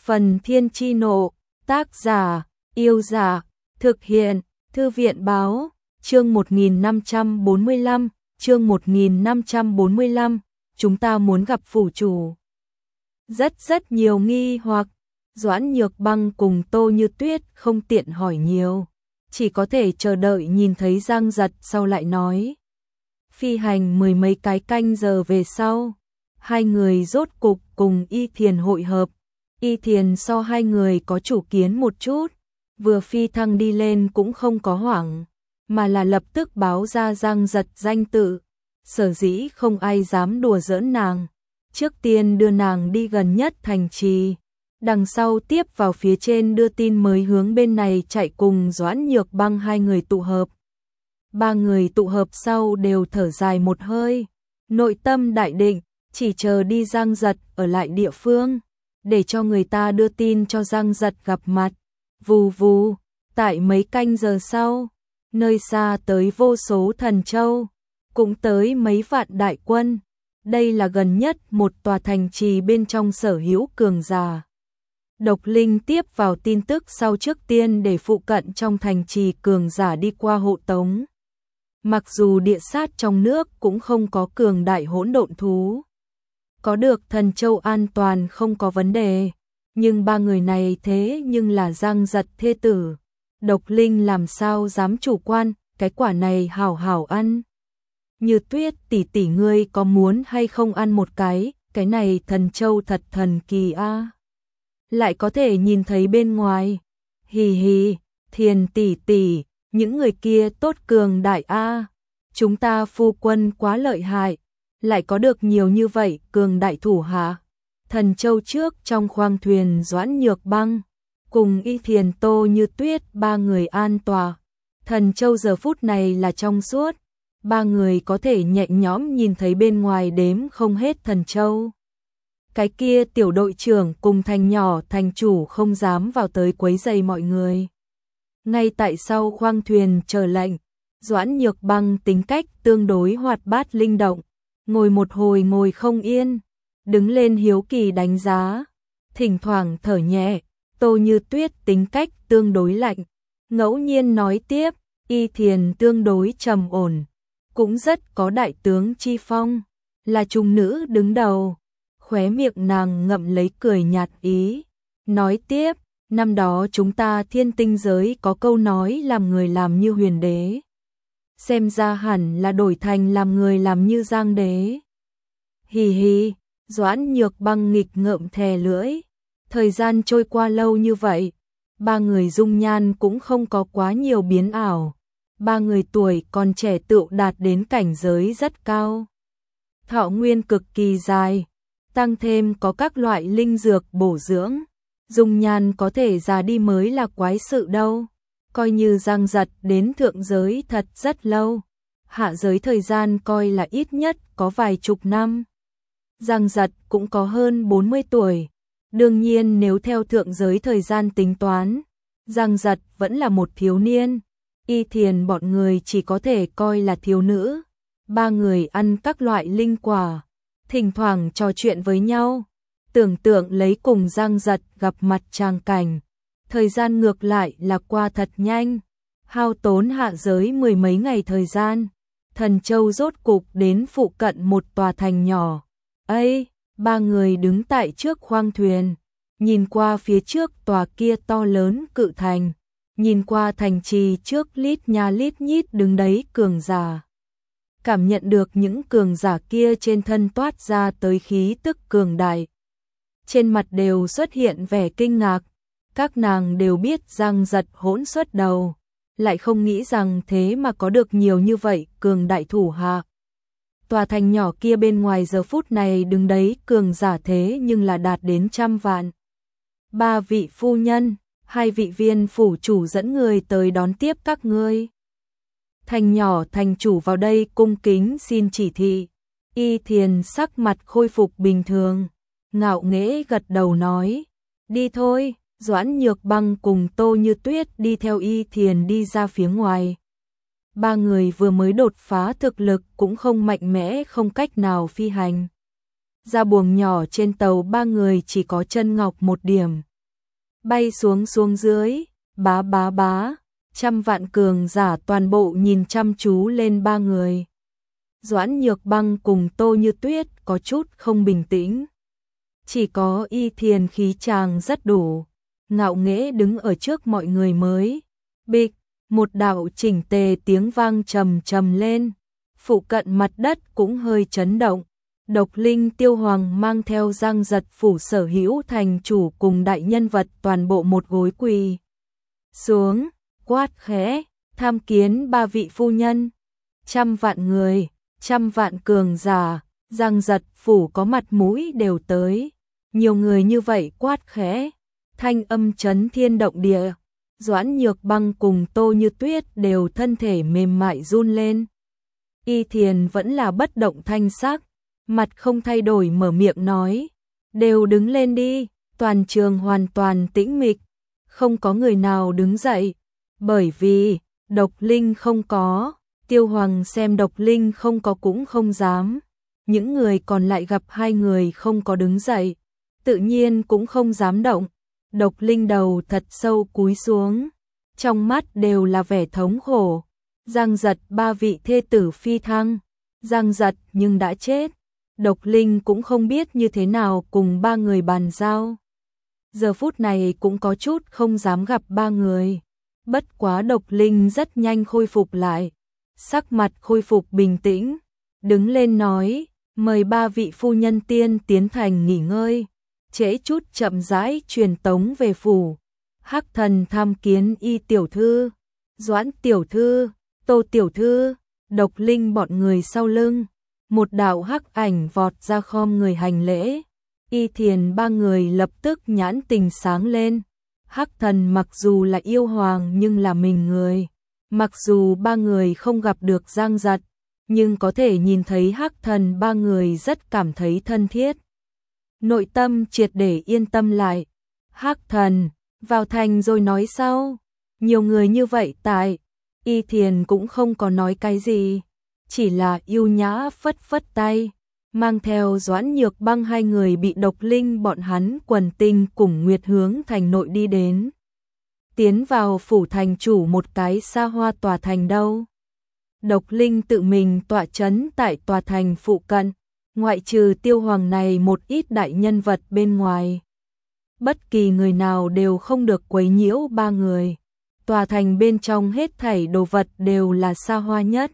Phần Thiên Chi Nộ, tác giả, Yêu Giả, thực hiện, Thư viện Báo, chương 1545, chương 1545, chúng ta muốn gặp phủ chủ. Rất nhiều nghi hoặc, Doãn Nhược Băng cùng Tô Như Tuyết không tiện hỏi nhiều, chỉ có thể chờ đợi nhìn thấy Giang Giật sau lại nói. Phi hành mười mấy cái canh giờ về sau, hai người rốt cục cùng Y Thiền hội hợp. Y Thiền so hai người có chủ kiến một chút, vừa phi thăng đi lên cũng không có hoảng, mà là lập tức báo ra Giang Giật danh tự, sở dĩ không ai dám đùa giỡn nàng. Trước tiên đưa nàng đi gần nhất thành trì, đằng sau tiếp vào phía trên đưa tin mới hướng bên này chạy cùng Doãn Nhược Băng hai người tụ hợp. Ba người tụ hợp sau đều thở dài một hơi, nội tâm đại định, chỉ chờ đi Giang Giật ở lại địa phương, để cho người ta đưa tin cho Giang Giật gặp mặt. Vù vù, tại mấy canh giờ sau, nơi xa tới vô số thần châu, cũng tới mấy vạn đại quân. Đây là gần nhất một tòa thành trì bên trong sở hữu cường giả. Độc Linh tiếp vào tin tức sau trước tiên để phụ cận trong thành trì cường giả đi qua hộ tống. Mặc dù địa sát trong nước cũng không có cường đại hỗn độn thú, có được thần châu an toàn không có vấn đề, nhưng ba người này thế nhưng là Giang Giật thê tử. Độc Linh làm sao dám chủ quan, cái quả này hảo hảo ăn. Như Tuyết tỷ tỷ ngươi có muốn hay không ăn một cái này thần châu thật thần kỳ a. Lại có thể nhìn thấy bên ngoài. Hì hì, Thiền tỷ tỷ, những người kia tốt cường đại a. Chúng ta phu quân quá lợi hại, lại có được nhiều như vậy cường đại thủ hạ. Thần châu trước trong khoang thuyền Doãn Nhược Băng, cùng Y Thiền Tô Như Tuyết ba người an tòa. Thần châu giờ phút này là trong suốt, ba người có thể nhẹ nhõm nhìn thấy bên ngoài đếm không hết thần châu. Cái kia tiểu đội trưởng cùng thành nhỏ thành chủ không dám vào tới quấy rầy mọi người. Ngay tại sau khoang thuyền chờ lệnh, Doãn Nhược Băng tính cách tương đối hoạt bát linh động, ngồi một hồi ngồi không yên, đứng lên hiếu kỳ đánh giá, thỉnh thoảng thở nhẹ. Tô Như Tuyết tính cách tương đối lạnh, ngẫu nhiên nói tiếp. Y Thiền tương đối trầm ổn, cũng rất có đại tướng chi phong, là trung nữ đứng đầu. Khóe miệng nàng ngậm lấy cười nhạt ý, nói tiếp, năm đó chúng ta Thiên Tinh giới có câu nói làm người làm như huyền đế, xem ra hẳn là đổi thành làm người làm như Giang đế. Hì hì, Doãn Nhược Băng nghịch ngợm thè lưỡi. Thời gian trôi qua lâu như vậy, ba người dung nhan cũng không có quá nhiều biến ảo. Ba người tuổi còn trẻ tựu đạt đến cảnh giới rất cao, thọ nguyên cực kỳ dài, tăng thêm có các loại linh dược bổ dưỡng, dung nhan có thể già đi mới là quái sự đâu. Coi như Giang Giật đến thượng giới thật rất lâu, hạ giới thời gian coi là ít nhất có vài chục năm. Giang Giật cũng có hơn 40 tuổi, đương nhiên nếu theo thượng giới thời gian tính toán, Giang Giật vẫn là một thiếu niên. Y Thiền bọn người chỉ có thể coi là thiếu nữ. Ba người ăn các loại linh quả, thỉnh thoảng trò chuyện với nhau, tưởng tượng lấy cùng Giang Giật gặp mặt tràng cảnh. Thời gian ngược lại là qua thật nhanh, hao tốn hạ giới mười mấy ngày thời gian, thần châu rốt cục đến phụ cận một tòa thành nhỏ. Ây, ba người đứng tại trước khoang thuyền, nhìn qua phía trước tòa kia to lớn cự thành, nhìn qua thành trì trước lít nha lít nhít đứng đấy cường giả. Cảm nhận được những cường giả kia trên thân toát ra tới khí tức cường đại. Trên mặt đều xuất hiện vẻ kinh ngạc, các nàng đều biết Giang Giật hỗn xuất đầu, lại không nghĩ rằng thế mà có được nhiều như vậy cường đại thủ hạ. Tòa thành nhỏ kia bên ngoài giờ phút này đứng đấy cường giả thế nhưng là đạt đến trăm vạn. Ba vị phu nhân, hai vị viên phủ chủ dẫn người tới đón tiếp các ngươi. Thành nhỏ thành chủ vào đây cung kính xin chỉ thị. Y Thiền sắc mặt khôi phục bình thường, ngạo nghễ gật đầu nói, đi thôi. Doãn Nhược Băng cùng Tô Như Tuyết đi theo Y Thiền đi ra phía ngoài. Ba người vừa mới đột phá thực lực cũng không mạnh mẽ, không cách nào phi hành. Ra buồng nhỏ trên tàu ba người chỉ có chân ngọc một điểm, bay xuống xuống dưới, bá bá bá, trăm vạn cường giả toàn bộ nhìn chăm chú lên ba người. Doãn Nhược Băng cùng Tô Như Tuyết có chút không bình tĩnh. Chỉ có Y Thiền khí chàng rất đủ, ngạo nghễ đứng ở trước mọi người mới. Bịch, một đạo chỉnh tề tiếng vang trầm trầm lên, phụ cận mặt đất cũng hơi chấn động. Độc Linh Tiêu Hoàng mang theo Giang Giật phủ sở hữu thành chủ cùng đại nhân vật toàn bộ một gối quỳ xuống, quát khẽ, tham kiến ba vị phu nhân. Trăm vạn người, trăm vạn cường giả, Giang Giật phủ có mặt mũi đều tới. Nhiều người như vậy quát khẽ, thanh âm chấn thiên động địa. Doãn Nhược Băng cùng Tô Như Tuyết đều thân thể mềm mại run lên. Y Thiền vẫn là bất động thanh sắc, mặt không thay đổi mở miệng nói, đều đứng lên đi. Toàn trường hoàn toàn tĩnh mịch, không có người nào đứng dậy, bởi vì Độc Linh không có. Tiêu Hoàng xem Độc Linh không có cũng không dám. Những người còn lại gặp hai người không có đứng dậy, tự nhiên cũng không dám động. Độc Linh đầu thật sâu cúi xuống, trong mắt đều là vẻ thống khổ. Giang Giật ba vị thê tử phi thăng, Giang Giật nhưng đã chết. Độc Linh cũng không biết như thế nào cùng ba người bàn giao. Giờ phút này cũng có chút không dám gặp ba người. Bất quá Độc Linh rất nhanh khôi phục lại, sắc mặt khôi phục bình tĩnh, đứng lên nói, mời ba vị phu nhân tiên tiến thành nghỉ ngơi, trễ chút chậm rãi truyền tống về phủ. Hắc Thần tham kiến Y tiểu thư, Doãn tiểu thư, Tô tiểu thư. Độc Linh bọn người sau lưng, một đạo hắc ảnh vọt ra khom người hành lễ. Y Thiền ba người lập tức nhãn tình sáng lên. Hắc Thần mặc dù là yêu hoàng nhưng là mình người. Mặc dù ba người không gặp được Giang Giật, nhưng có thể nhìn thấy Hắc Thần ba người rất cảm thấy thân thiết. Nội tâm triệt để yên tâm lại. Hắc Thần, vào thành rồi nói sau. Nhiều người như vậy tại, Y Thiền cũng không có nói cái gì, chỉ là yêu nhã phất phất tay, mang theo Doãn Nhược Băng hai người bị Độc Linh bọn hắn quần tinh cùng Nguyệt hướng thành nội đi đến. Tiến vào phủ thành chủ một cái xa hoa tòa thành đâu. Độc Linh tự mình tọa trấn tại tòa thành phụ cận, ngoại trừ Tiêu Hoàng này một ít đại nhân vật bên ngoài. Bất kỳ người nào đều không được quấy nhiễu ba người. Tòa thành bên trong hết thảy đồ vật đều là xa hoa nhất.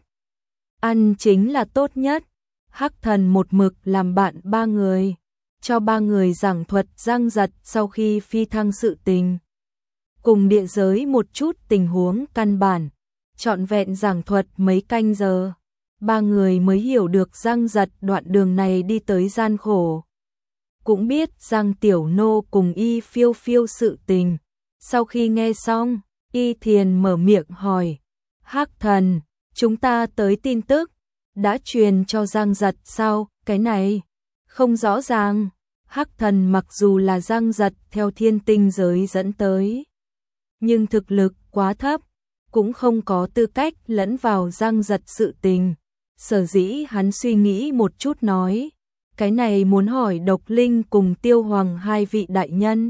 Ăn chính là tốt nhất. Hắc Thần một mực làm bạn ba người, cho ba người giảng thuật Giang Giật sau khi phi thăng sự tình. Cùng địa giới một chút tình huống căn bản, trọn vẹn giảng thuật mấy canh giờ. Ba người mới hiểu được Giang Giật đoạn đường này đi tới gian khổ. Cũng biết Giang Tiểu Nô cùng Y Phiêu Phiêu sự tình. Sau khi nghe xong, Y Thiền mở miệng hỏi, Hắc Thần, chúng ta tới tin tức, đã truyền cho Giang Giật sao? Cái này không rõ ràng. Hắc Thần mặc dù là Giang Giật theo thiên tinh giới dẫn tới, nhưng thực lực quá thấp, cũng không có tư cách lẫn vào Giang Giật sự tình. Sở dĩ hắn suy nghĩ một chút nói, cái này muốn hỏi Độc Linh cùng Tiêu Hoàng hai vị đại nhân.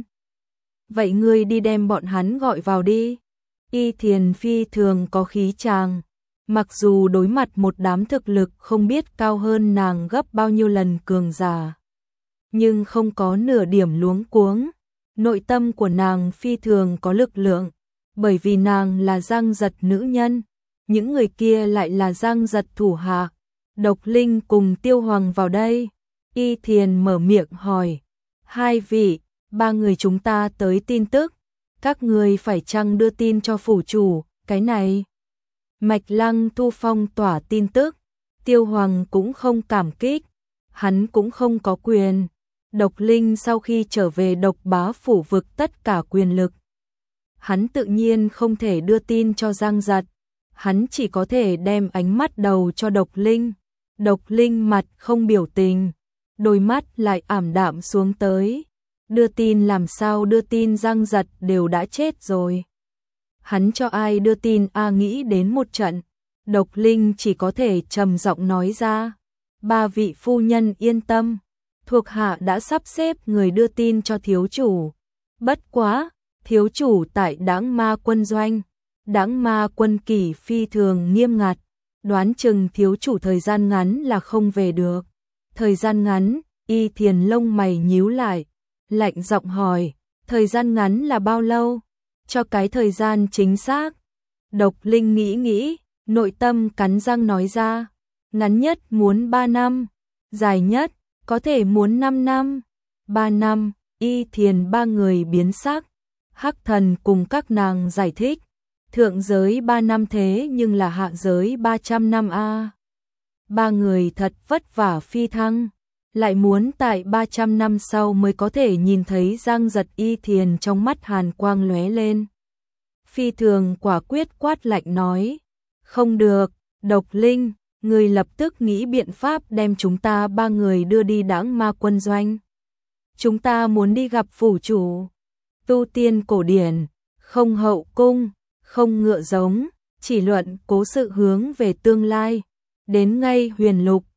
Vậy ngươi đi đem bọn hắn gọi vào đi. Y Thiền phi thường có khí chàng, mặc dù đối mặt một đám thực lực không biết cao hơn nàng gấp bao nhiêu lần cường giả, nhưng không có nửa điểm luống cuống. Nội tâm của nàng phi thường có lực lượng, bởi vì nàng là Giang Giật nữ nhân, những người kia lại là Giang Giật thủ hạ. Độc Linh cùng Tiêu Hoàng vào đây. Y Thiền mở miệng hỏi, hai vị, ba người chúng ta tới tin tức, các người phải chăng đưa tin cho phủ chủ? Cái này Mạch Lăng Thu phong tỏa tin tức. Tiêu Hoàng cũng không cảm kích, hắn cũng không có quyền. Độc Linh sau khi trở về Độc Bá phủ vực tất cả quyền lực, hắn tự nhiên không thể đưa tin cho Giang Giật, hắn chỉ có thể đem ánh mắt đầu cho Độc Linh. Độc Linh mặt không biểu tình, đôi mắt lại ảm đạm xuống tới. Đưa tin làm sao đưa tin, Giang Giật đều đã chết rồi. Hắn cho ai đưa tin nghĩ đến một trận. Độc Linh chỉ có thể trầm giọng nói ra, ba vị phu nhân yên tâm, thuộc hạ đã sắp xếp người đưa tin cho thiếu chủ. Bất quá, Thiếu chủ tại Đãng Ma quân doanh, Đãng Ma quân kỷ phi thường nghiêm ngặt, đoán chừng thiếu chủ thời gian ngắn là không về được. Thời gian ngắn, Y Thiền lông mày nhíu lại, lạnh giọng hỏi, thời gian ngắn là bao lâu? Cho cái thời gian chính xác. Độc Linh nghĩ nghĩ, nội tâm cắn răng nói ra, ngắn nhất muốn 3 năm, dài nhất có thể muốn 5 năm. 3 năm, Y Thiền ba người biến sắc. Hắc Thần cùng các nàng giải thích, thượng giới 3 năm thế nhưng là hạ giới 300 năm a. Ba người thật vất vả phi thăng, lại muốn tại 300 năm sau mới có thể nhìn thấy Giang Giật. Y Thiền trong mắt hàn quang lóe lên. Phi thường quả quyết quát lạnh nói, không được, Độc Linh, người lập tức nghĩ biện pháp đem chúng ta ba người đưa đi Đãng Ma quân doanh. Chúng ta muốn đi gặp phủ chủ. Tu tiên cổ điển, không hậu cung, không ngựa giống, chỉ luận cố sự hướng về tương lai. Đến ngay Huyền Lục,